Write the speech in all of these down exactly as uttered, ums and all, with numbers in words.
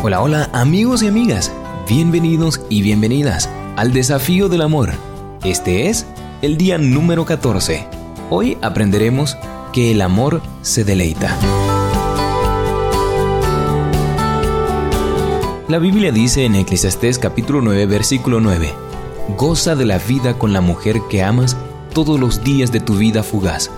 Hola, hola amigos y amigas, bienvenidos y bienvenidas al Desafío del Amor. Este es el día número catorce. Hoy aprenderemos que el amor se deleita. La Biblia dice en Eclesiastés capítulo nueve, versículo nueve: Goza de la vida con la mujer que amas todos los días de tu vida fugaz.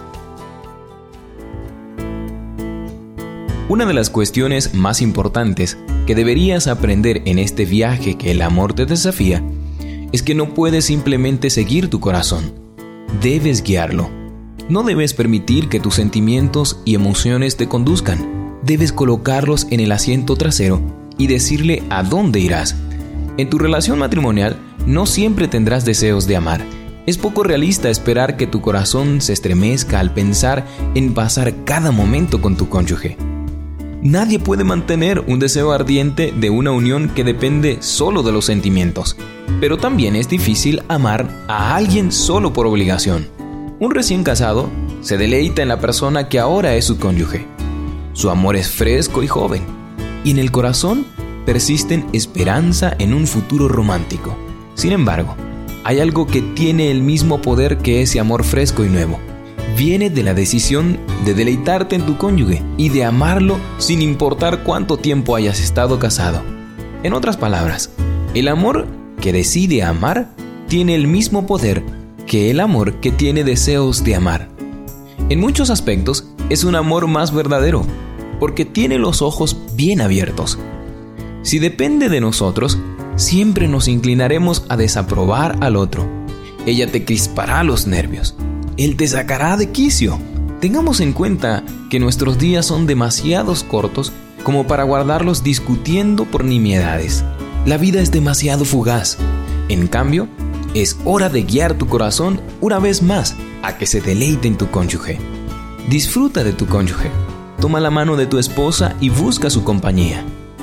Una de las cuestiones más importantes que deberías aprender en este viaje que el amor te desafía es que no puedes simplemente seguir tu corazón. Debes guiarlo. No debes permitir que tus sentimientos y emociones te conduzcan. Debes colocarlos en el asiento trasero y decirle a dónde irás. En tu relación matrimonial no siempre tendrás deseos de amar. Es poco realista esperar que tu corazón se estremezca al pensar en pasar cada momento con tu cónyuge. Nadie puede mantener un deseo ardiente de una unión que depende solo de los sentimientos, pero también es difícil amar a alguien solo por obligación. Un recién casado se deleita en la persona que ahora es su cónyuge. Su amor es fresco y joven, y en el corazón persisten esperanza en un futuro romántico. Sin embargo, hay algo que tiene el mismo poder que ese amor fresco y nuevo. Viene de la decisión de deleitarte en tu cónyuge y de amarlo sin importar cuánto tiempo hayas estado casado. En otras palabras, el amor que decide amar tiene el mismo poder que el amor que tiene deseos de amar. En muchos aspectos es un amor más verdadero, porque tiene los ojos bien abiertos. Si depende de nosotros, siempre nos inclinaremos a desaprobar al otro. Ella te crispará los nervios. Él te sacará de quicio. Tengamos en cuenta que nuestros días son demasiado cortos como para guardarlos discutiendo por nimiedades. La vida es demasiado fugaz. En cambio, es hora de guiar tu corazón una vez más a que se deleite en tu cónyuge. Disfruta de tu cónyuge. Toma la mano de tu esposa y busca su compañía.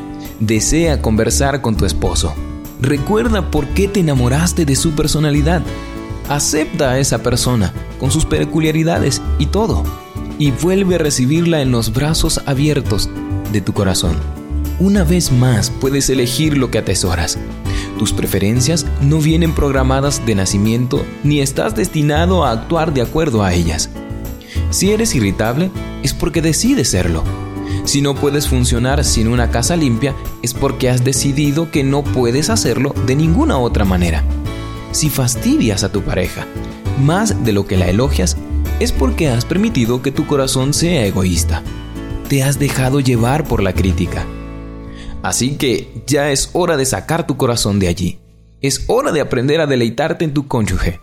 Desea conversar con tu esposo. Recuerda por qué te enamoraste de su personalidad. Acepta a esa persona con sus peculiaridades y todo, y vuelve a recibirla en los brazos abiertos de tu corazón. Una vez más puedes elegir lo que atesoras. Tus preferencias no vienen programadas de nacimiento ni estás destinado a actuar de acuerdo a ellas. Si eres irritable, es porque decides serlo. Si no puedes funcionar sin una casa limpia, es porque has decidido que no puedes hacerlo de ninguna otra manera. Si fastidias a tu pareja más de lo que la elogias, es porque has permitido que tu corazón sea egoísta. Te has dejado llevar por la crítica. Así que ya es hora de sacar tu corazón de allí. Es hora de aprender a deleitarte en tu cónyuge.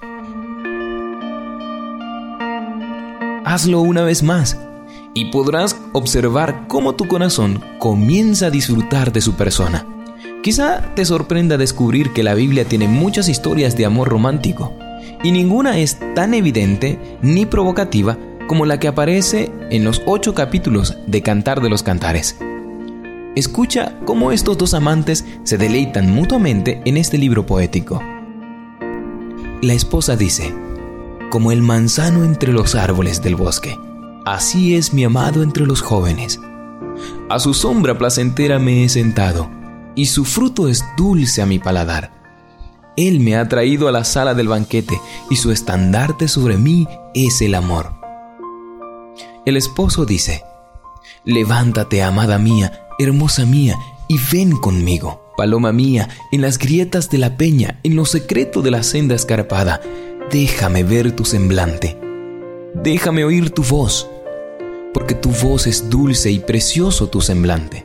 Hazlo una vez más y podrás observar cómo tu corazón comienza a disfrutar de su persona. Quizá te sorprenda descubrir que la Biblia tiene muchas historias de amor romántico y ninguna es tan evidente ni provocativa como la que aparece en los ocho capítulos de Cantar de los Cantares. Escucha cómo estos dos amantes se deleitan mutuamente en este libro poético. La esposa dice: como el manzano entre los árboles del bosque, así es mi amado entre los jóvenes. A su sombra placentera me he sentado, y su fruto es dulce a mi paladar. Él me ha traído a la sala del banquete, y su estandarte sobre mí es el amor. El esposo dice: levántate, amada mía, hermosa mía, y ven conmigo. Paloma mía, en las grietas de la peña, en lo secreto de la senda escarpada, déjame ver tu semblante. Déjame oír tu voz, porque tu voz es dulce y precioso tu semblante.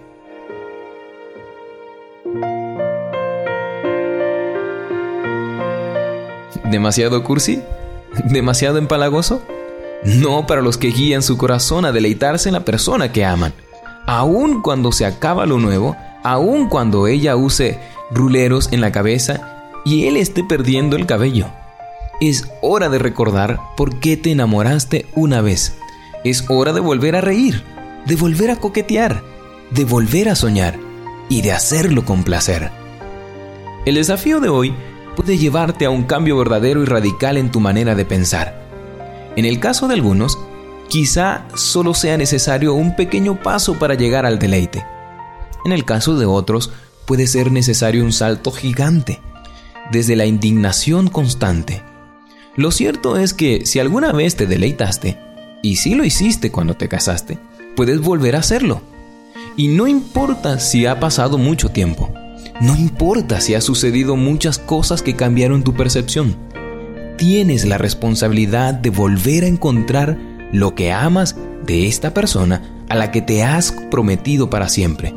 ¿Demasiado cursi? ¿Demasiado empalagoso? No para los que guían su corazón a deleitarse en la persona que aman. Aun cuando se acaba lo nuevo, aun cuando ella use ruleros en la cabeza y él esté perdiendo el cabello. Es hora de recordar por qué te enamoraste una vez. Es hora de volver a reír, de volver a coquetear, de volver a soñar y de hacerlo con placer. El desafío de hoy puede llevarte a un cambio verdadero y radical en tu manera de pensar. En el caso de algunos, quizá solo sea necesario un pequeño paso para llegar al deleite. En el caso de otros, puede ser necesario un salto gigante, desde la indignación constante. Lo cierto es que si alguna vez te deleitaste, y sí lo hiciste cuando te casaste, puedes volver a hacerlo. Y no importa si ha pasado mucho tiempo, no importa si ha sucedido muchas cosas que cambiaron tu percepción, tienes la responsabilidad de volver a encontrar lo que amas de esta persona a la que te has prometido para siempre.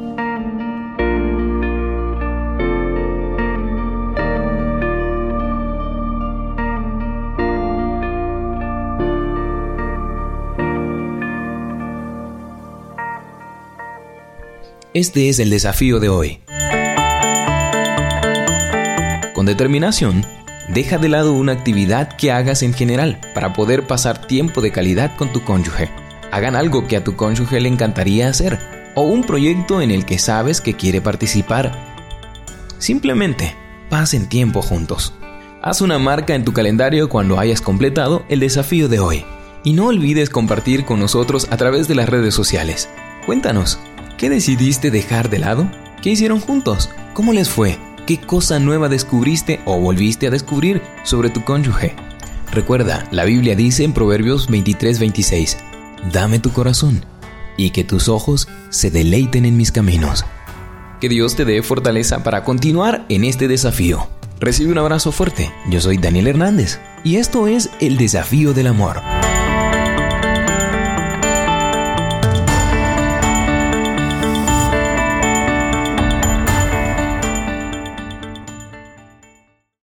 Este es el desafío de hoy. Con determinación, deja de lado una actividad que hagas en general para poder pasar tiempo de calidad con tu cónyuge. Hagan algo que a tu cónyuge le encantaría hacer o un proyecto en el que sabes que quiere participar. Simplemente pasen tiempo juntos. Haz una marca en tu calendario cuando hayas completado el desafío de hoy. Y no olvides compartir con nosotros a través de las redes sociales. Cuéntanos, ¿qué decidiste dejar de lado? ¿Qué hicieron juntos? ¿Cómo les fue? ¿Qué cosa nueva descubriste o volviste a descubrir sobre tu cónyuge? Recuerda, la Biblia dice en Proverbios veintitrés veintiséis, dame tu corazón y que tus ojos se deleiten en mis caminos. Que Dios te dé fortaleza para continuar en este desafío. Recibe un abrazo fuerte. Yo soy Daniel Hernández y esto es El Desafío del Amor.